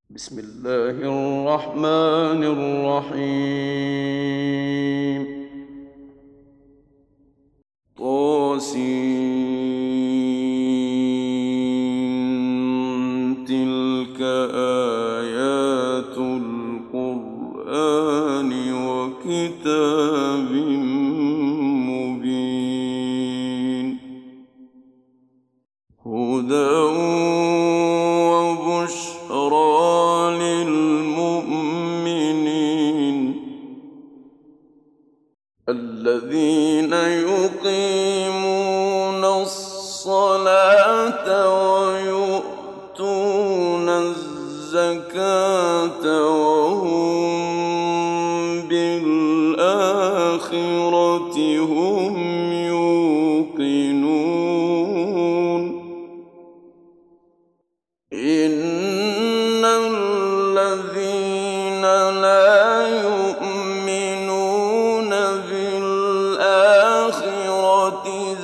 بسم الله الرحمن الرحيم. تلك آيات القرآن وكتاب مبين هدى وبشرى للمؤمنين الذين يقيمون الصلاة ويؤتون الزكاة وهم بالآخرة هم يوقنون إن الذين لا يؤمنون بالآخرة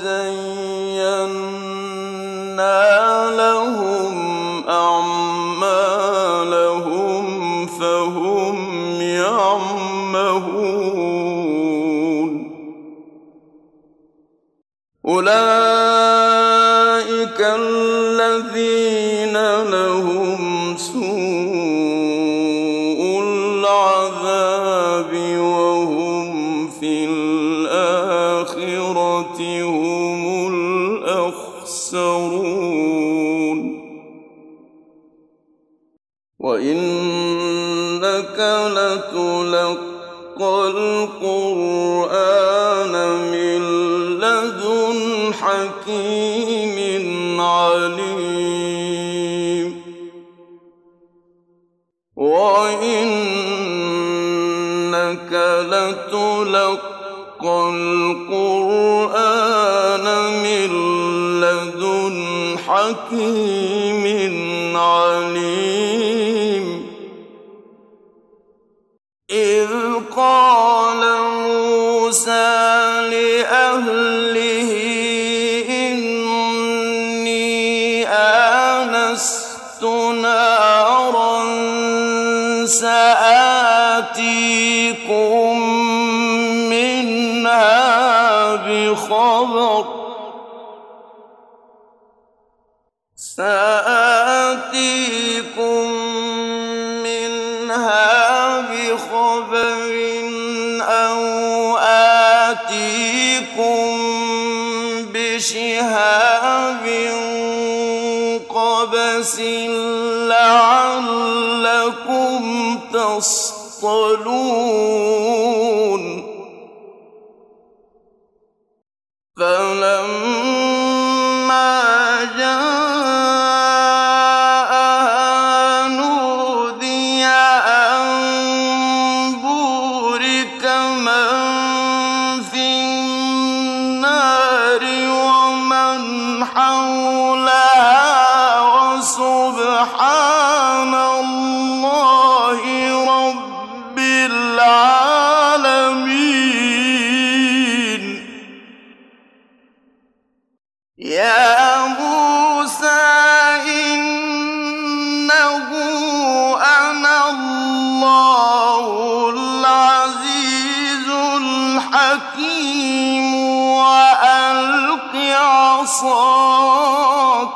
زينا لهم أعمالهم فهم يعمهون أولئك الذين لهم سوء العذاب وهم في الآخرة هم الأخسرون وإنك لتلقى القرآن من لدن حكيم عليم وإنك لتلقى القرآن من لدن حكيم عليم إذ قال موسى لأهله إني آنست نارا سآتيكم منها بخبر أو آتيكم بشهاب قبس لعلكم تصطلون فلما جاءها نودي أن بورك من في النار ومن حولها وسبحان الله رب العالمين يا موسى إنه أنا الله العزيز الحكيم وألق عصاك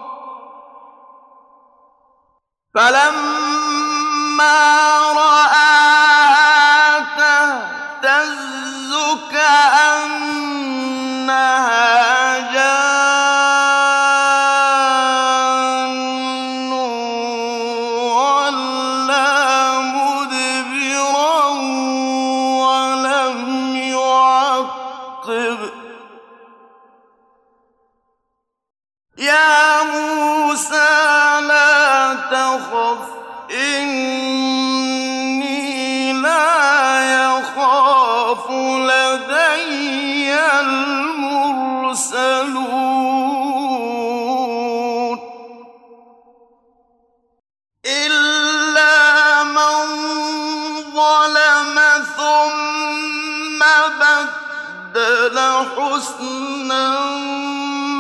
فلما رآها تهتز كأنها جان ولا مدبرا ولم يعقب يا موسى لا تخف إني لا يخاف لدي المرسلون إلا من ظلم ثم بدل حسنا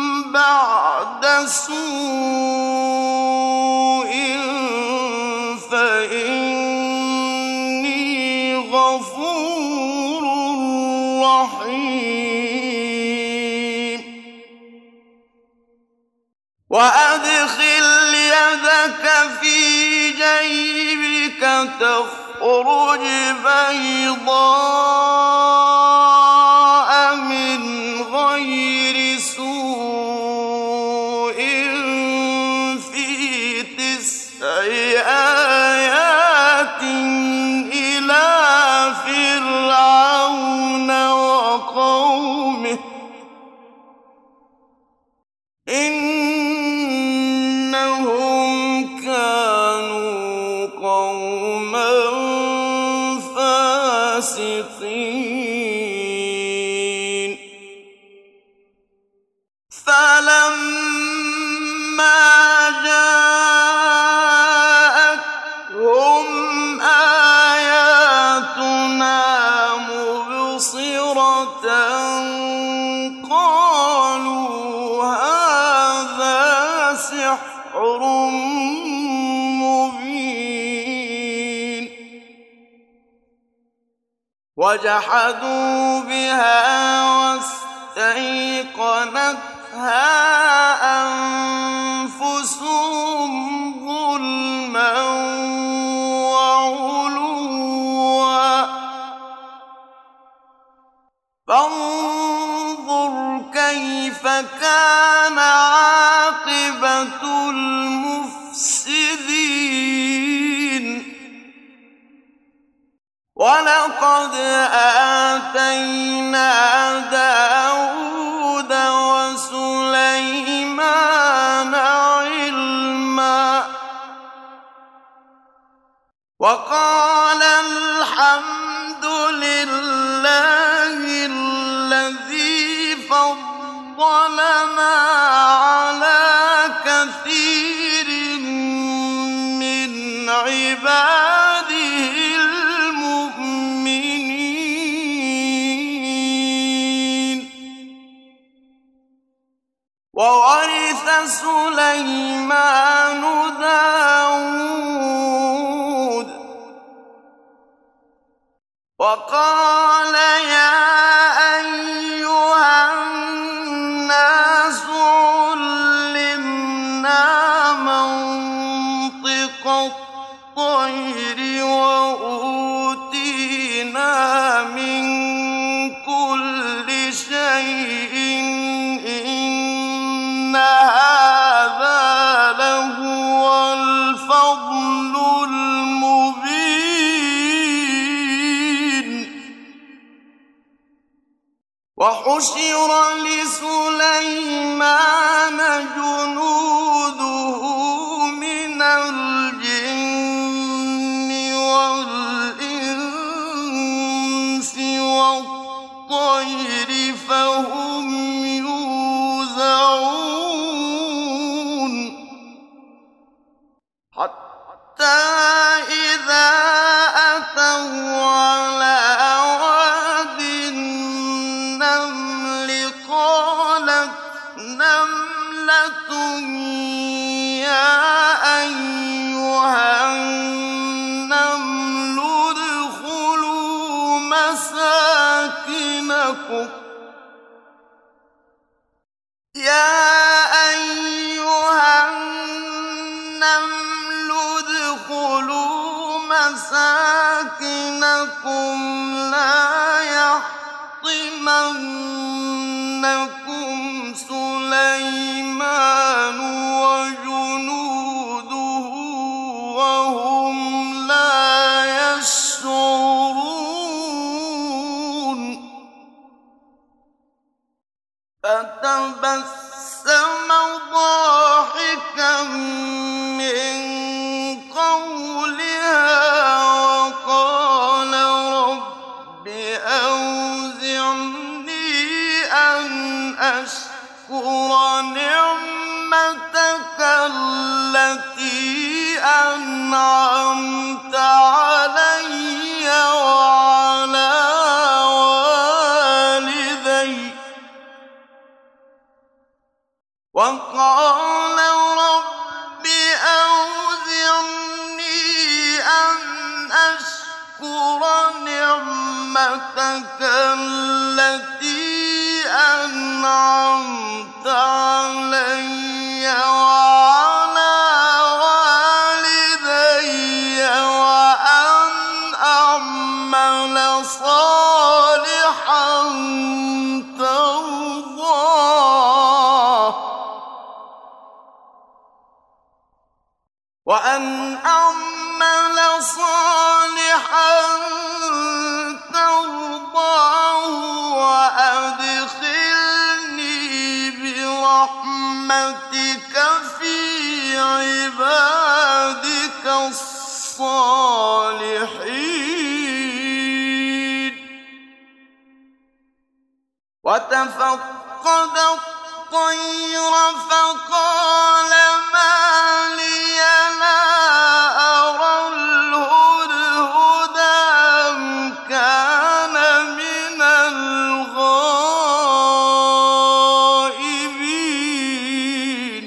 بعد سوء فإني غفور رحيم وأدخل يدك في جيبك تخرج بيضاء من غير سوء في 9 آيات إلى فرعون وقومه إنهم كانوا قوما فاسقين فلما جاءتهم آياتنا مبصرة قالوا هذا سحر مبين وجحدوا بها واستيقنتها أنفسهم ظلما وعلوا فانظر كيف كان عاقبة المفسدين ولقد آتينا داود وسليمان علما وقال الحمد لله الذي فضلنا على كثير من عباده المؤمنين وورث سليمان داود وقال يا أيها الناس علمنا منطق الطير وأوتينا من كل شيء إن هذا لهو الفضل المبين وحشر لسليمان جنوده من الجن والإنس والطير فهم يوزعون حتى إذا أتوا على واد النمل قالت نملة يا أيها النمل ادخلوا مساكنكم لا يحطمنكم سليمان وجنوده وهم لا يشعرون فتبسم ضاحكا من قولها وقال رب أوزعني أن أشكر نعمتك التي أنعمت علي وعلى والدي وقال رب نعمتك التي أنعمت علي وعلى والدي وأن أعمل صالحا ترضاه وأدخلني برحمتك في عبادك الصالحين. وتفقد الطير فقال ما لي لا أرى الهدهد أم كان من الغائبين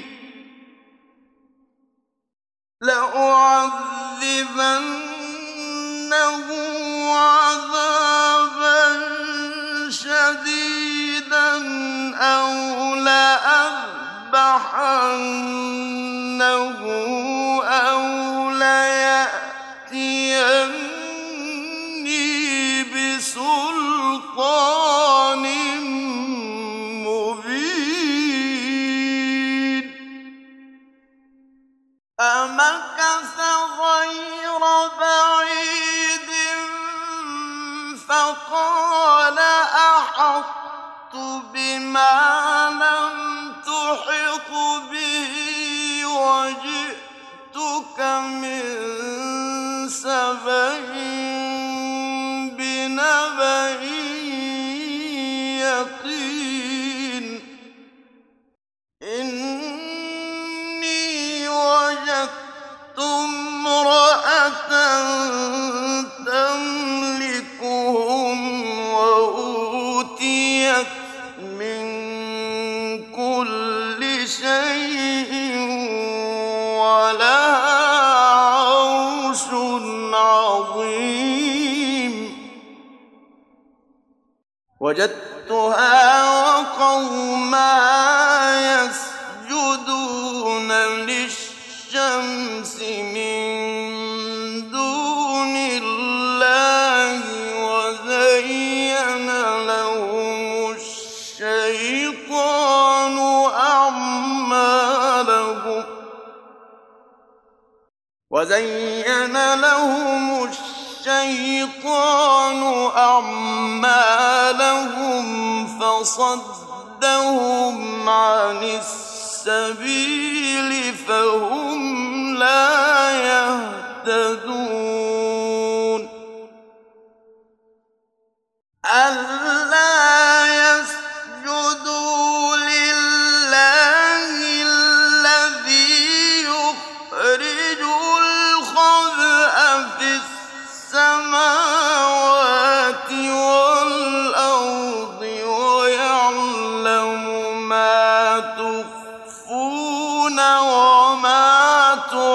لأعذبنه عذابا شديدا أو لأذبحنه أو ليأتيني بسلطان مبين. فمكث غير بعيد فقال أحطت بما لم تحط به وجئتك من سبأ بنبأ يقين. إني وجدت امرأة تملكهم وأوتيت من كل شيء ولها عرش عظيم. وجدتها وقومها يسجدون للشمس من دون الله وزين لهم الشيطان أعمالهم فصدهم عن السبيل فهم لا يهتدون. ألا يسجدوا لله الذي يخرج الخبء في السماوات والأرض ويعلم ما تخفون وما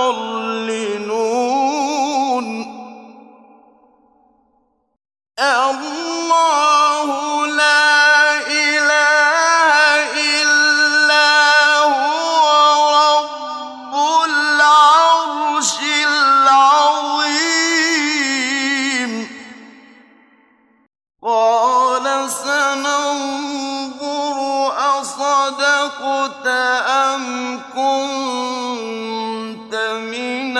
تعلنون. الله لا إله إلا هو رب العرش العظيم. قال سننظر أصدقت أم كنت من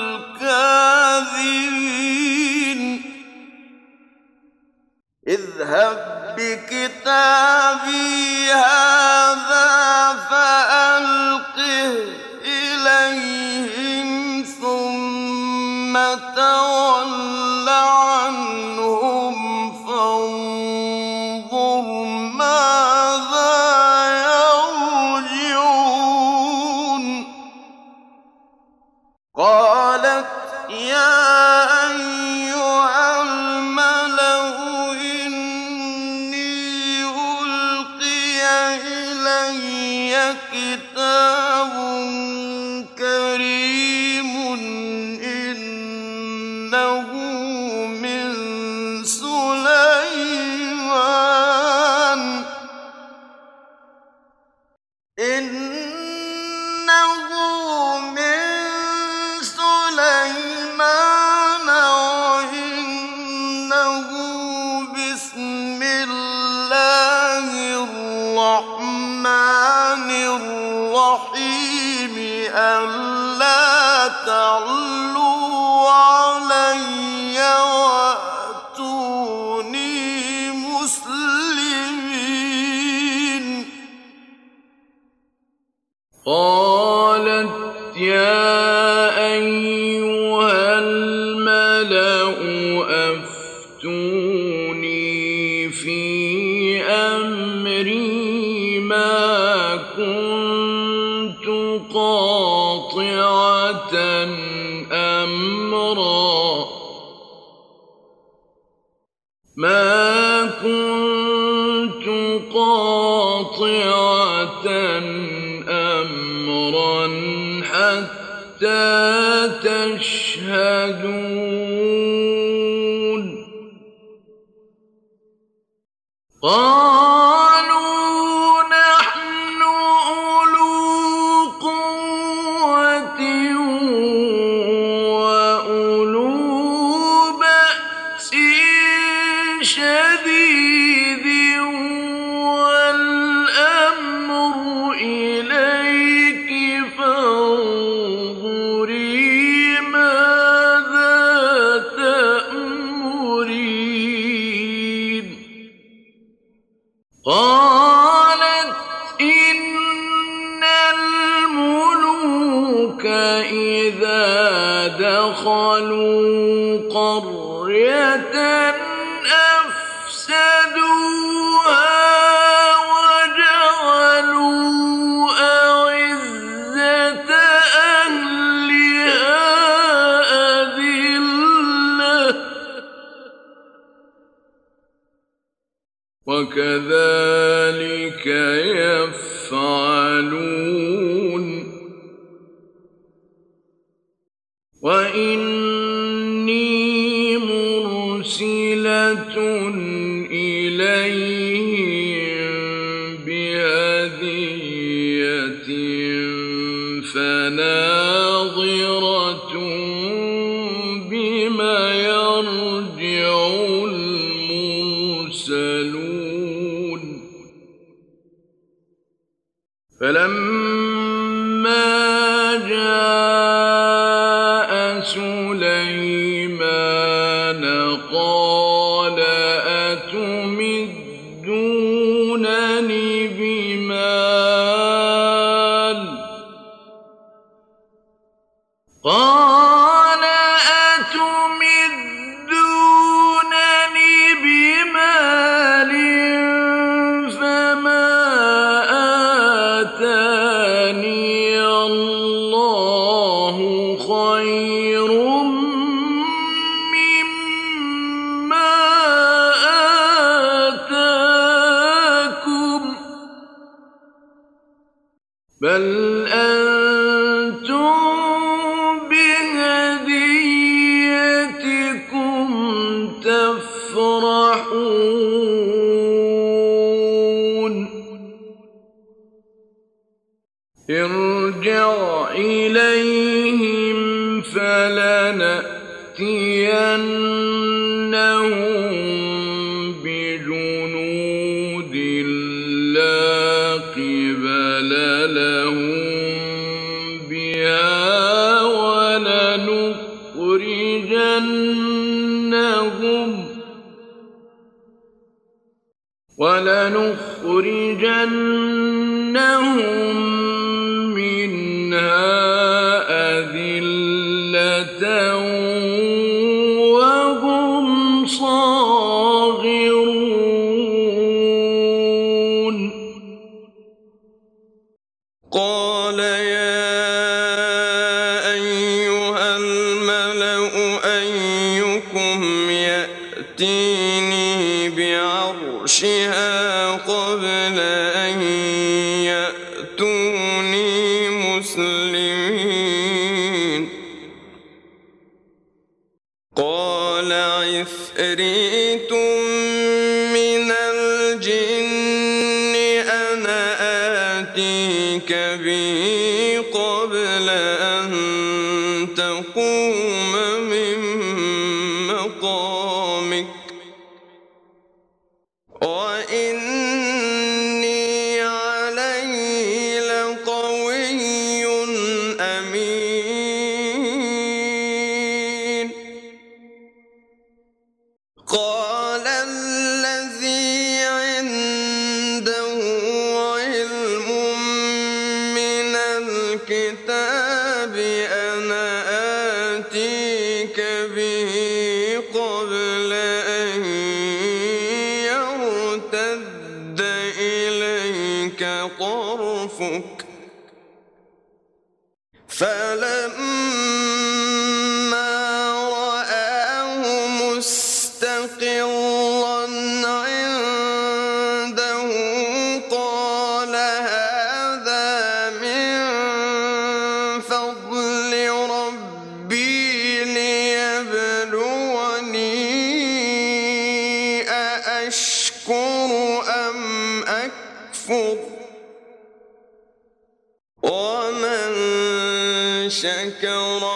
الكاذبين. اذهب بكتابي هذا فألقه إليهم ثم تول عنهم فانظر ماذا يرجعون. قالت يا أيها الملأ إني ألقي إلي كتاب كريم إنه من أمرا ما كنت قاطعة أمرا حتى تشهدون قالوا نحن أولو قوة وأولو بأس شديد والأمر إليك فانظري ماذا تأمرين قالت إن الملوك إذا دخلوا قرية أفسدوها وجعلوا أعزة أهلها أذلة وكذلك يفعلون وإني مرسلة إليهم بهدية فناظرة بما يرجع المرسلون فلما جاء سليمان قال أتمدونني بمال قال أتمدونني بمال فما آتاني الله خير مما آتاكم بل أنتم بهديتكم تفرحون ارجع إليهم فلنأتينهم بجنود لا قبل لهم بها ولنخرجنهم منها أذلة وهم صاغرون قال يا أيها الملأ أيكم يأتيني بعرشها قبل أن يأتوني مسلمين قال عفريت من الجن أنا آتيك به قبل أن تقوم من مقامك وإني عليه لقوي أمين قال الذي عنده علم من الكتاب أنا آتيك به قبل أن يرتد إليك طرفك فلما مستقرا عنده قال هذا من فضل ربي ليبلوني أأشكر أم أكفر ومن شكر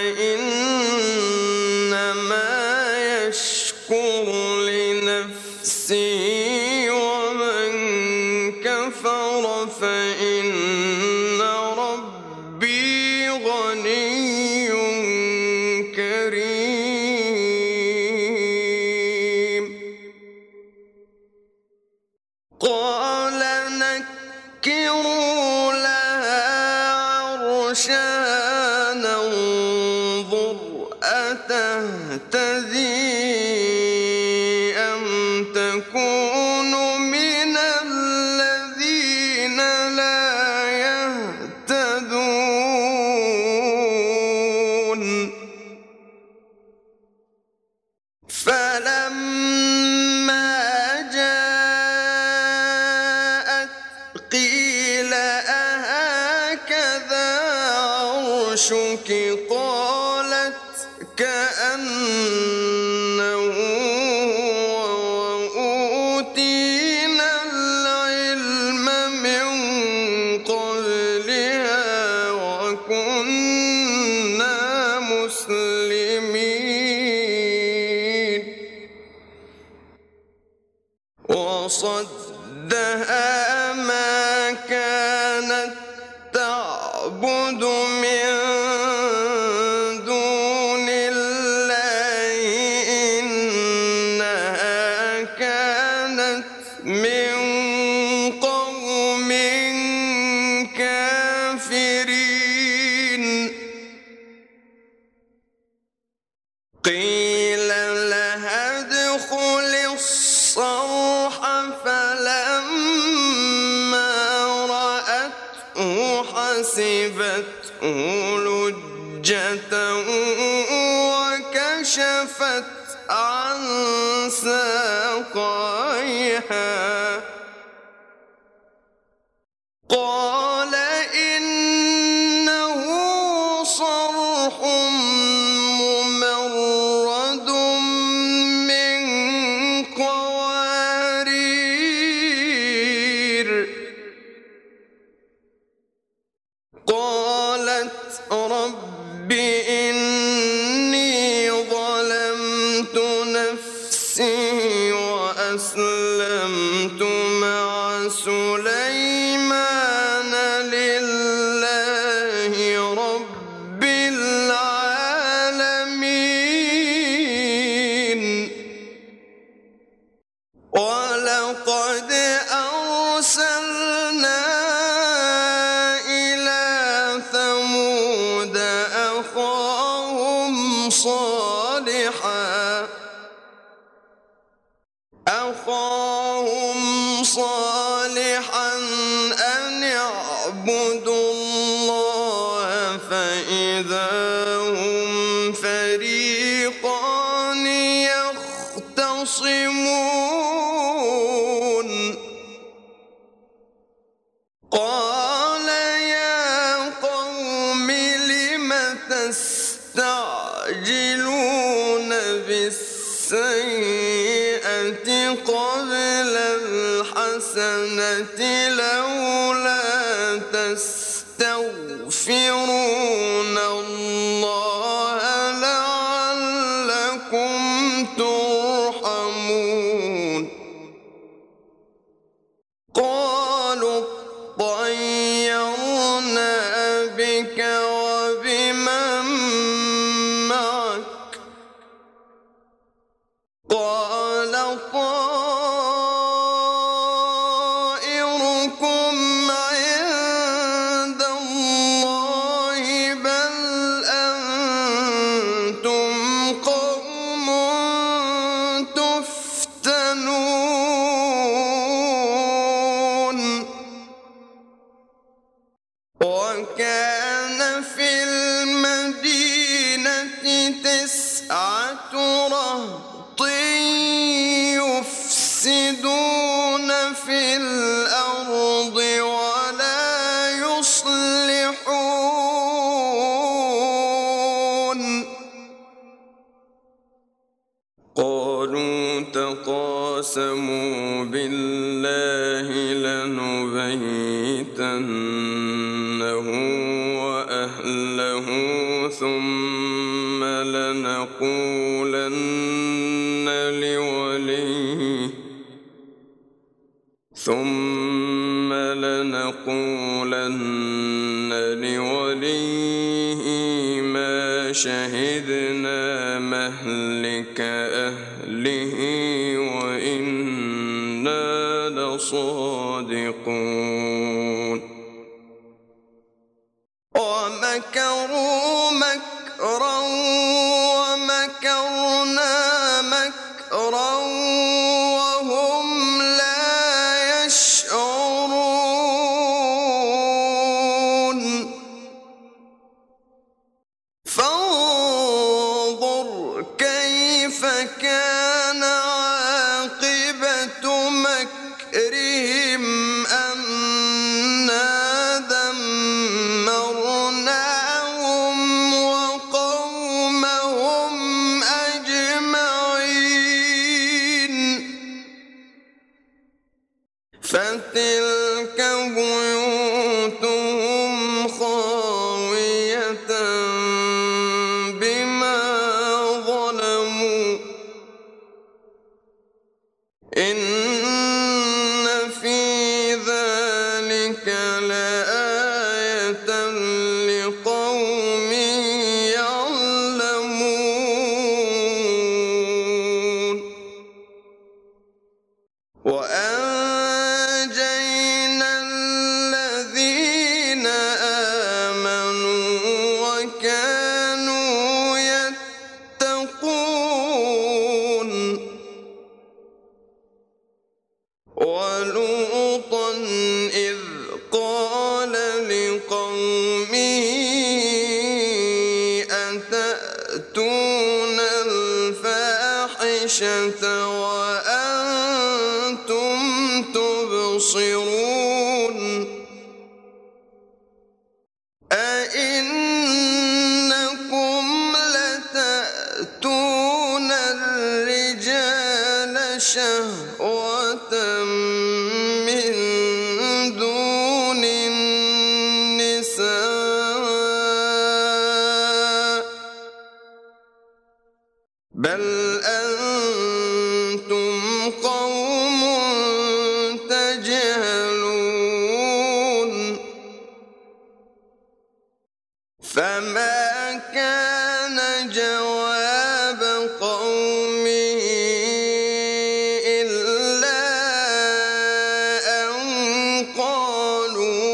فإنما يشكر لنفسه ومن كفر فإن ربي غني كريم قال نكروا لها عرشها ننظر أتهتدي أم تكون من الذين لا يهتدون فلما جاءت قيل أهكذا عرشك قالت كأنه وأوتينا العلم من قبلها وكنا مسلمين وصدها ما كانت تعبد من دون الله إنها كانت من قوم كافرين قيل لها ادخل الصرح فلما رأته حسبته لجة وكشفت عن ساقيها قال إنه صرح ممرد من قوارير قالت رب إني ظلمت نفسي وأسلمت مع سليمان لله رب العالمين ولقد أرسلنا إلى ثمود أخاهم صالحا أن اعبدوا الله فإذا هم فريقان يختصمون قال يا قوم لم تستعجلون بالسيئة قبل الحسنة لولا تستغفرون الله لعلكم ترحمون قالوا اطيرنا بك وبمن معك قال طائركم عند الله بل أنتم قوم تفتنون وكان في المدينة 9 رهط يفسدون في الأرض ولا يصلحون قالوا تقاسموا بالله لنبيتنه وأهله ثم لنقولن لوليه ما شهدنا مهلك أهله وإنا لصادقون ومكروا مكرا ومكرنا مكرا وهم لا يشعرون فانظر كيف كان عاقبة مكرهم أنا دمرناهم وقومهم أجمعين فتلك بيوتهم خاوية بما ظلموا إن في ذلك لآية لقوم يعلمون وأنجينا الذين آمنوا وكانوا يتقون ولوطا إذ قال لقومه أتأتون الفاحشة وأنتم تبصرون أئنكم لتأتون الرجال شهوة من دون النساء بل أنتم قوم تجهلون فما كان جواب قومه إلا أن قالوا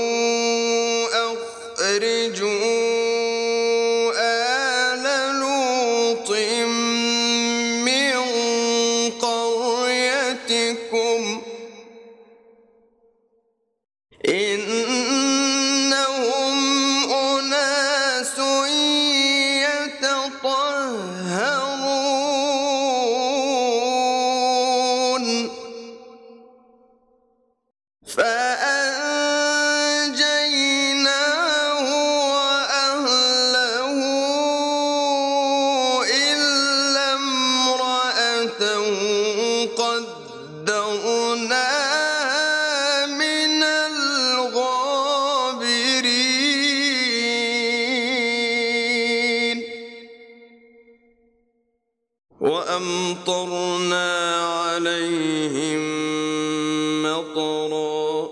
أخرجوا آل لوط من قريتكم إنهم أناس يتطهرون فأنجيناه وأهله إلا امرأته قدرناها من الغابرين وأمطرنا عليهم مطرا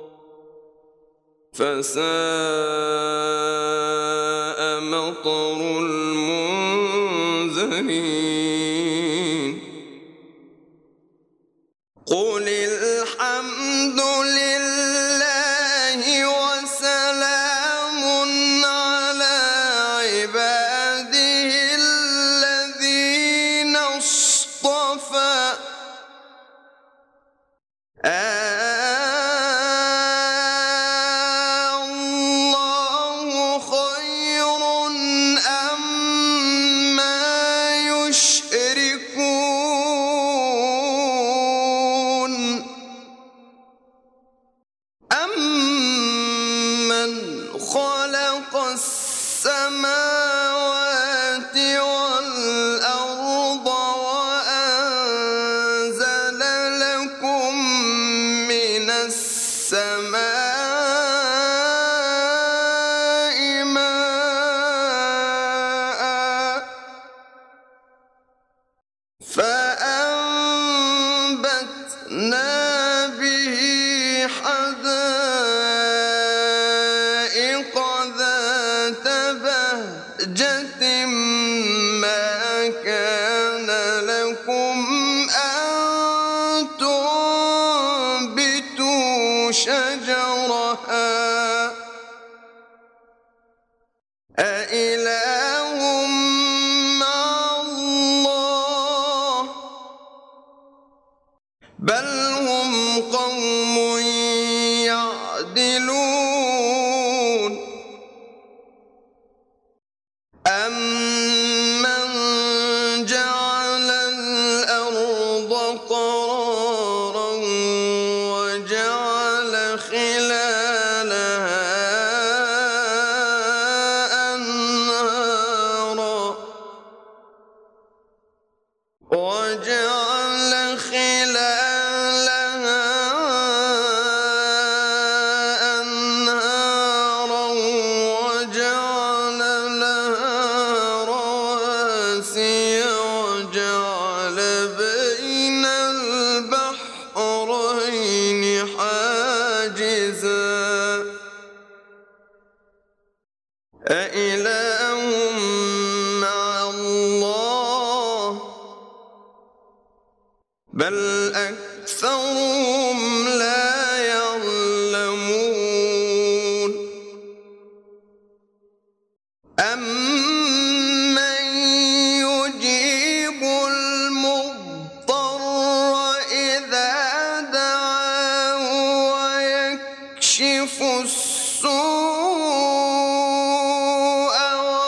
فساء مطر المنذرين قل الحمد لله وسلام على عباده الذين اصطفى الله خير أما يشركون السماوات والأرض وأنزل لكم من السماء ماء فأنبتنا به حدائق ذات بهجة ما كان لكم أن تنبتوا شجرها أإله مع الله بل هم قوم يعدلون أمن جعل الأرض قرارا وجعل خلالها أنهارا وجعل لها رواسي وجعل بين البحرين حاجزا أإله مع الله بل أكثرهم لا يعلمون أمن يجيب المضطر إذا دعاه ويكشف السوء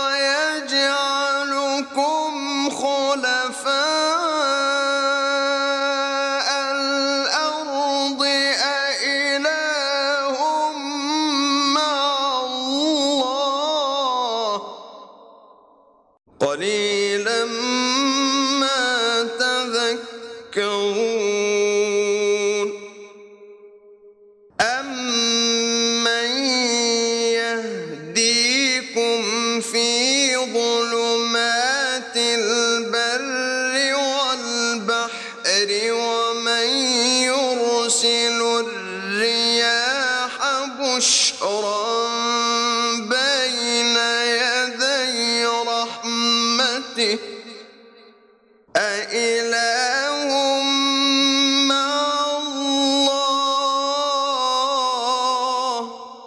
ويجعلكم خلفاء الأرض أإله مع الله قليلا ما تذكرون أمن يهديكم في ظلمات البر والبحر ومن يرسل الرياح بشرا بين يدي رحمته أإله مع الله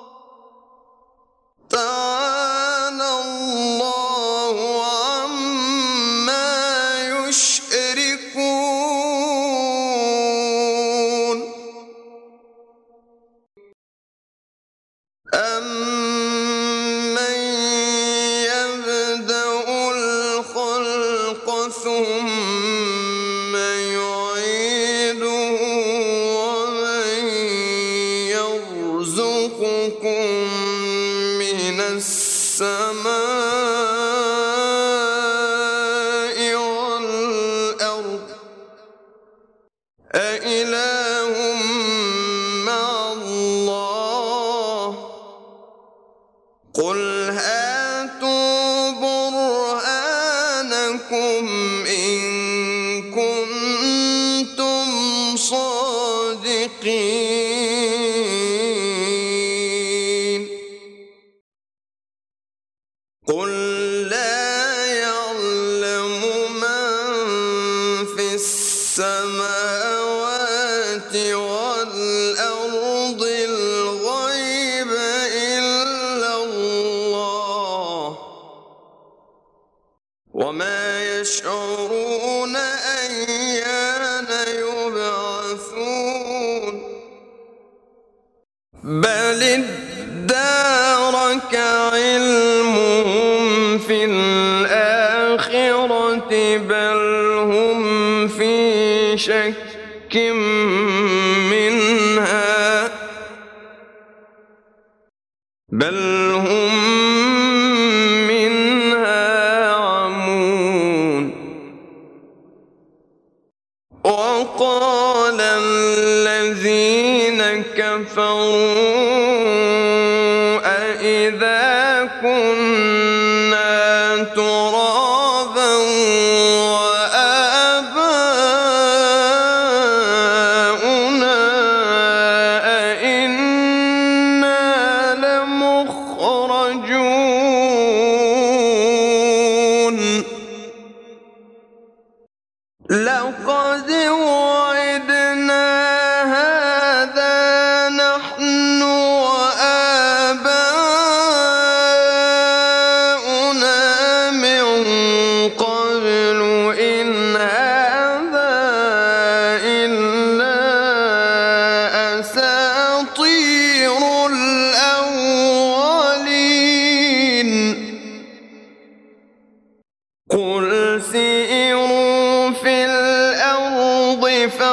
تعالى الله عما يشركون أمن يبدأ الخلق ثم يعيده ومن يرزقكم من السماء والأرض أإله مع الله قل هاتوا برهانكم إن كنتم صادقين قل لا يعلم من في السماوات والأرض الغيب إلا الله وما يشعرون أيان يبعثون بل ادارك علمهم في الآخرة بل هم في شك منها بل هم وقال الذين كفروا أإذا كنا ترابا وآباؤنا أإنا لمخرجون لقد وعدنا هذا نحن وآباؤنا من قبل إن هذا إلا أساطير الأولين قل سيروا في الأرض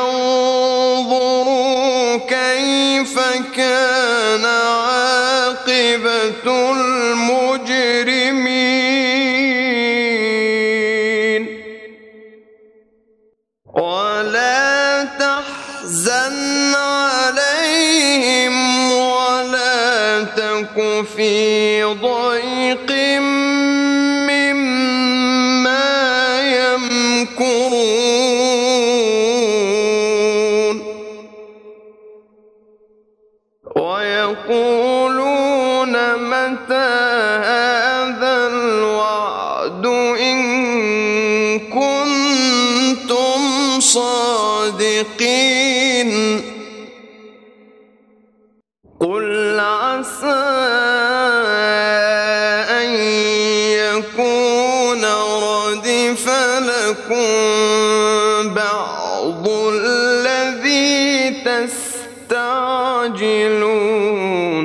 فانظروا كيف كان عاقبة المجرمين ولا تحزن عليهم ولا تك في ضيق مما يمكرون ويقولون متى هذا الوعد إن كنتم صادقين قل عسى أن يكون ردف لكم بعض الذي تستعجلون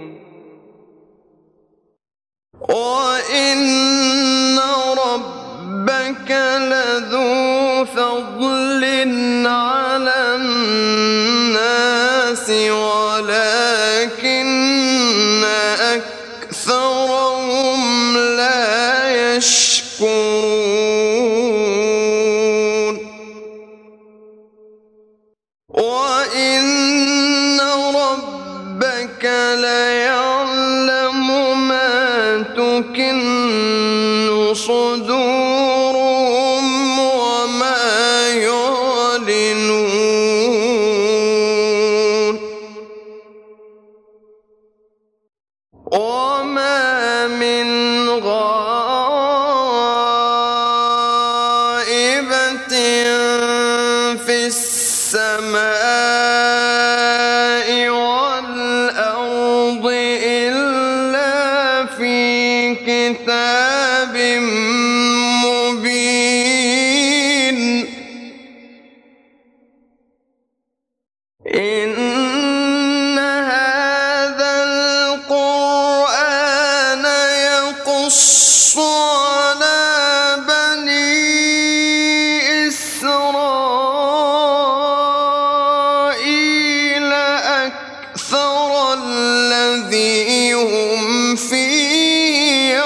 وإن ربك لذو فضل على الناس ولكن أكثرهم لا يشكرون وإن ربك ليعلم ما تكن صدورهم وما يعلنون وما من غائبة في السماء والأرض إلا في كتاب مبين إن هذا القرآن يقص على بني إسرائيل أكثر الذي هم فيه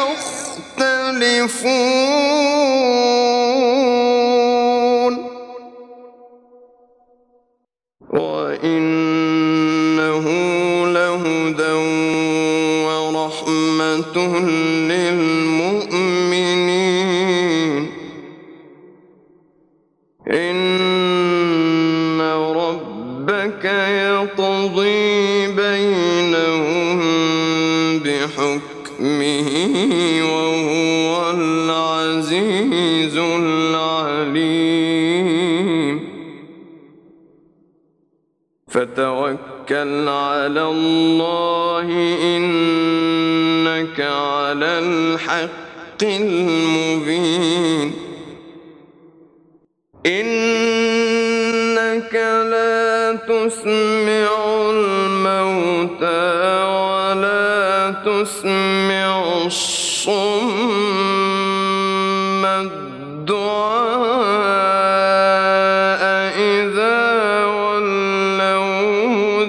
يختلفون وإنه لهدى ورحمة للمؤمنين إن ربك يقضي بينهم بحكمه وهو العزيز العليم فتوكل على الله إنك على الحق المبين إنك لا تسمع الموتى ولا تسمع الصم الدعاء إذا ولوا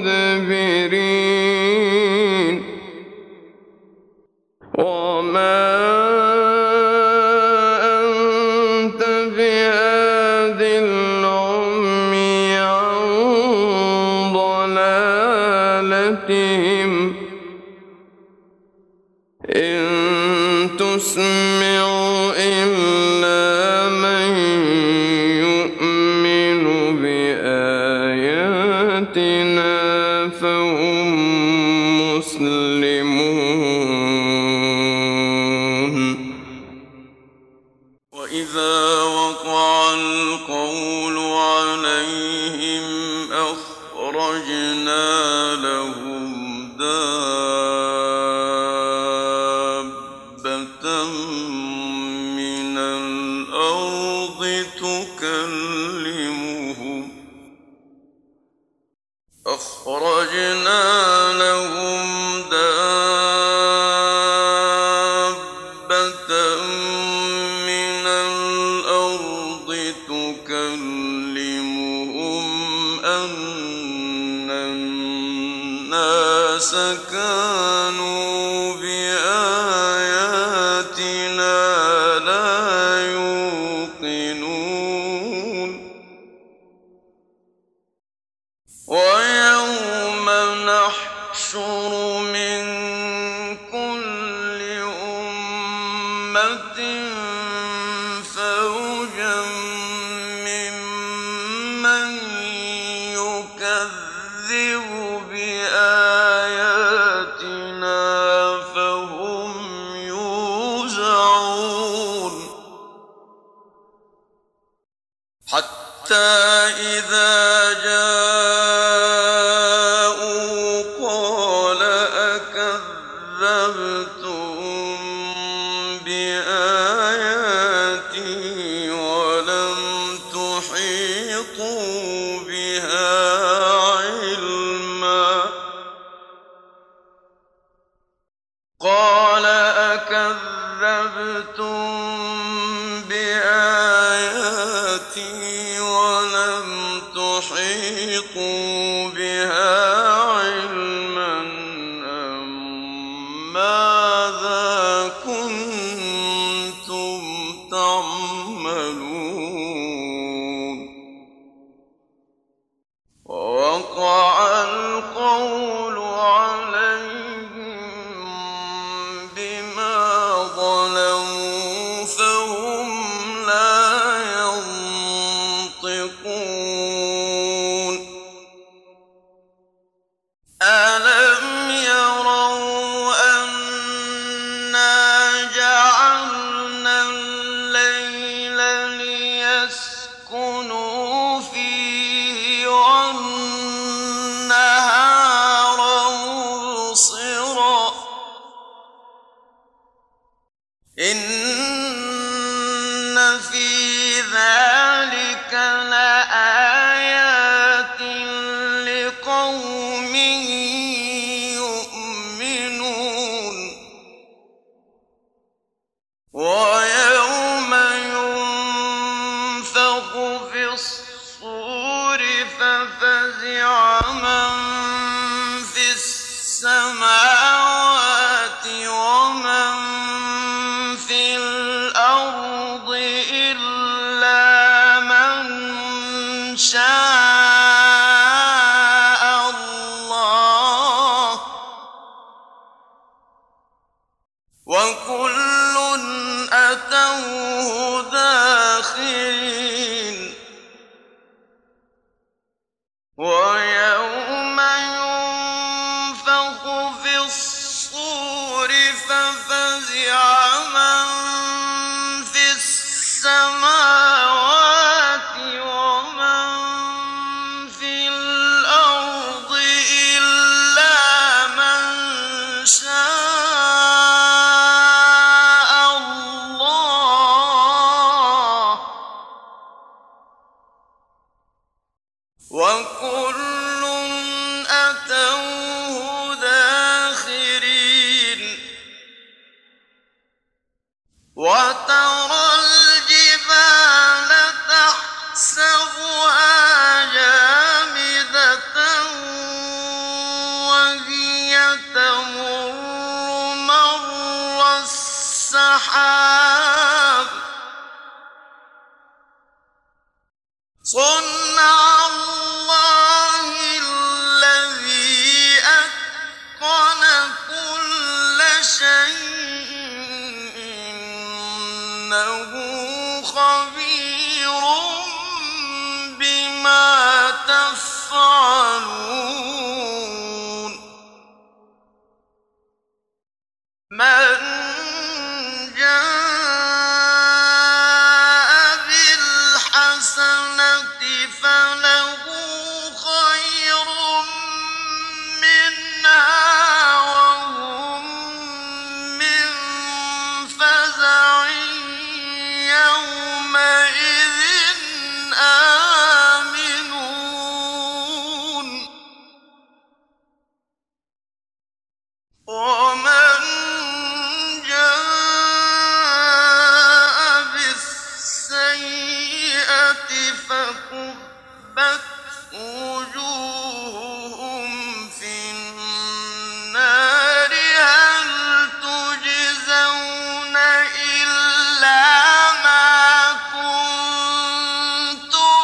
مدبرين وما أنت بهاد العمي نسمع إلا من يؤمن بآياتنا فهم مسلمون. وإذا وقع القول عليهم أخرجنا لهم دابة من الأرض تكلمهم أن الناس كانوا بآياتنا لا يوقنون. ويوم نحشر من كل أمة فوجا ممن يكذب بآياتنا فهم يوزعون. حتى إذا جاءوا قال أكذبتم بآياتي ولم تحيطوا بها علما قال أكذبتم بآياتي ولم تحيطوا بها علما أم ماذا كنتم تعملون. ووقع القول عليهم بما ظلموا فهم لا ينطقون. ألم يروا أنا جعلنا الليل ليسكنوا فيه والنهار مبصرا إن في ذلك لآيات لقوم يؤمنون. ويوم ينفخ في الصور ففزع من في السماوات ومن في الأرض إلا من شاء الله وكل أتوه داخرين. ويوم ينفخ في الصور ففزع من في السماوات ومن في الأرض إلا من شاء الله وكل أتوه داخرين. وترى الجبال تحسبها جامدة وهي تمر مر السحاب صنع الله الذي أتقن كل شيء يفعلون من جاء بالحسنة فله خير منها وهم من فزع يومئذ آمنون ومن جاء بالسيئة فكبت وجوههم في النار هل تجزون إلا ما كنتم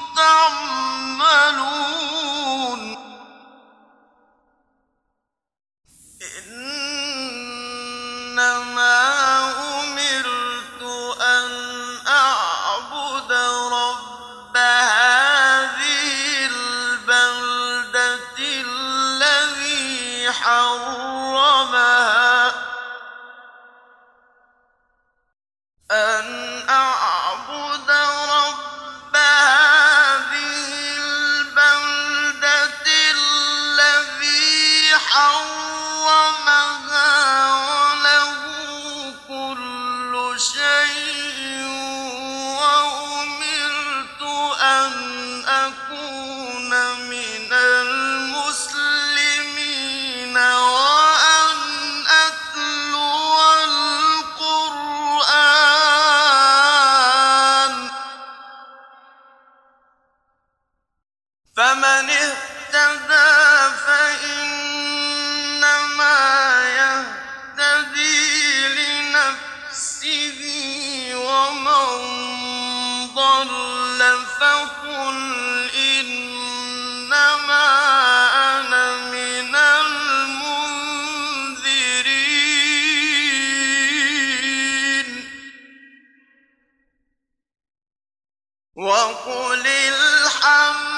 تعملون إنما أمرت أن أعبد رب هذه البلدة الذي حرمها أن أعبد رب هذه البلدة الذي حرمها وله كل شيء وأمرت أن أكون من المسلمين وأن أتلو القرآن فمن اهتدى فإنما يهتدي لنفسه ومن ضل فقل إنما أنا من المنذرين وقل الحمد